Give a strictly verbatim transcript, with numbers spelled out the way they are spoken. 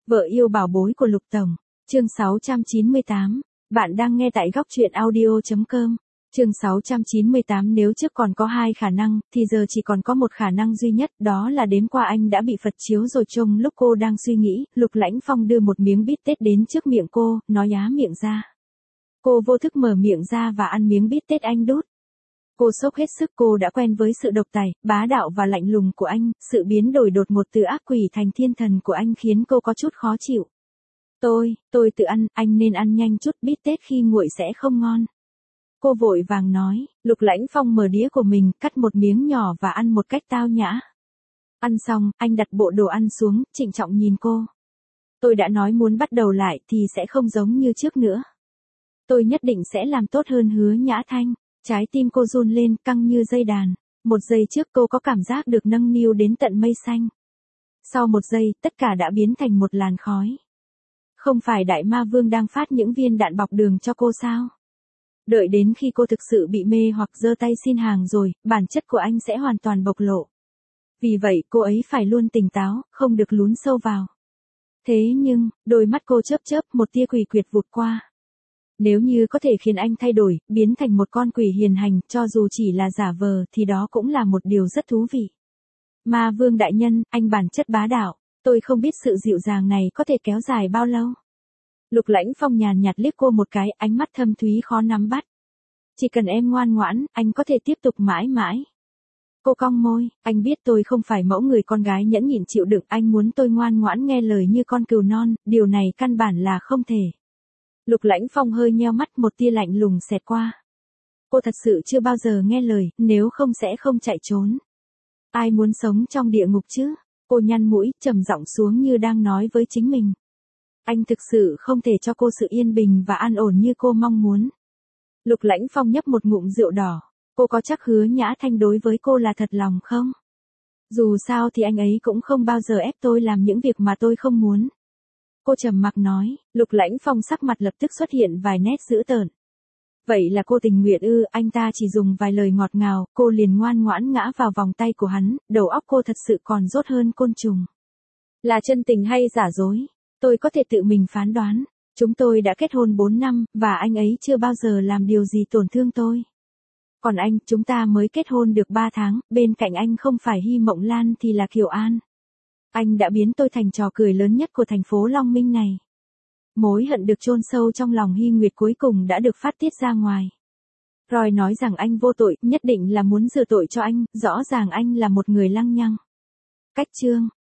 Vợ yêu bảo bối của Lục Tổng. Chương sáu trăm chín mươi tám. Bạn đang nghe tại góc truyện audio chấm com. Chương sáu trăm chín mươi tám. Nếu trước còn có hai khả năng, thì giờ chỉ còn có một khả năng duy nhất, đó là đêm qua anh đã bị Phật chiếu rồi. Trông lúc cô đang suy nghĩ, Lục Lãnh Phong đưa một miếng bít tết đến trước miệng cô, nói há miệng ra. Cô vô thức mở miệng ra và ăn miếng bít tết anh đút. Cô sốc hết sức, cô đã quen với sự độc tài, bá đạo và lạnh lùng của anh, sự biến đổi đột ngột từ ác quỷ thành thiên thần của anh khiến cô có chút khó chịu. Tôi, tôi tự ăn, anh nên ăn nhanh chút, bít tết khi nguội sẽ không ngon. Cô vội vàng nói. Lục Lãnh Phong mở đĩa của mình, cắt một miếng nhỏ và ăn một cách tao nhã. Ăn xong, anh đặt bộ đồ ăn xuống, trịnh trọng nhìn cô. Tôi đã nói muốn bắt đầu lại thì sẽ không giống như trước nữa. Tôi nhất định sẽ làm tốt hơn, hứa Nhã Thanh. Trái tim cô run lên, căng như dây đàn. Một giây trước cô có cảm giác được nâng niu đến tận mây xanh. Sau một giây, tất cả đã biến thành một làn khói. Không phải Đại Ma Vương đang phát những viên đạn bọc đường cho cô sao? Đợi đến khi cô thực sự bị mê hoặc giơ tay xin hàng rồi, bản chất của anh sẽ hoàn toàn bộc lộ. Vì vậy cô ấy phải luôn tỉnh táo, không được lún sâu vào. Thế nhưng, đôi mắt cô chớp chớp, một tia quỷ quyệt vụt qua. Nếu như có thể khiến anh thay đổi, biến thành một con quỷ hiền hành, cho dù chỉ là giả vờ, thì đó cũng là một điều rất thú vị. Ma Vương đại nhân, anh bản chất bá đạo, tôi không biết sự dịu dàng này có thể kéo dài bao lâu. Lục Lãnh Phong nhàn nhạt liếc cô một cái, ánh mắt thâm thúy khó nắm bắt. Chỉ cần em ngoan ngoãn, anh có thể tiếp tục mãi mãi. Cô cong môi, anh biết tôi không phải mẫu người con gái nhẫn nhịn chịu đựng, anh muốn tôi ngoan ngoãn nghe lời như con cừu non, điều này căn bản là không thể. Lục Lãnh Phong hơi nheo mắt, một tia lạnh lùng xẹt qua. Cô thật sự chưa bao giờ nghe lời, nếu không sẽ không chạy trốn. Ai muốn sống trong địa ngục chứ? Cô nhăn mũi, trầm giọng xuống như đang nói với chính mình. Anh thực sự không thể cho cô sự yên bình và an ổn như cô mong muốn. Lục Lãnh Phong nhấp một ngụm rượu đỏ. Cô có chắc hứa Nhã Thanh đối với cô là thật lòng không? Dù sao thì anh ấy cũng không bao giờ ép tôi làm những việc mà tôi không muốn. Cô trầm mặc nói. Lục Lãnh Phong sắc mặt lập tức xuất hiện vài nét dữ tợn. Vậy là cô tình nguyện ư? Anh ta chỉ dùng vài lời ngọt ngào, cô liền ngoan ngoãn ngã vào vòng tay của hắn, đầu óc cô thật sự còn rốt hơn côn trùng. Là chân tình hay giả dối? Tôi có thể tự mình phán đoán. Chúng tôi đã kết hôn bốn năm, và anh ấy chưa bao giờ làm điều gì tổn thương tôi. Còn anh, chúng ta mới kết hôn được ba tháng, bên cạnh anh không phải Hy Mộng Lan thì là Kiều An. Anh đã biến tôi thành trò cười lớn nhất của thành phố Long Minh này. Mối hận được chôn sâu trong lòng Hy Nguyệt cuối cùng đã được phát tiết ra ngoài. Roy nói rằng anh vô tội, nhất định là muốn rửa tội cho anh, rõ ràng anh là một người lăng nhăng. Cách chương.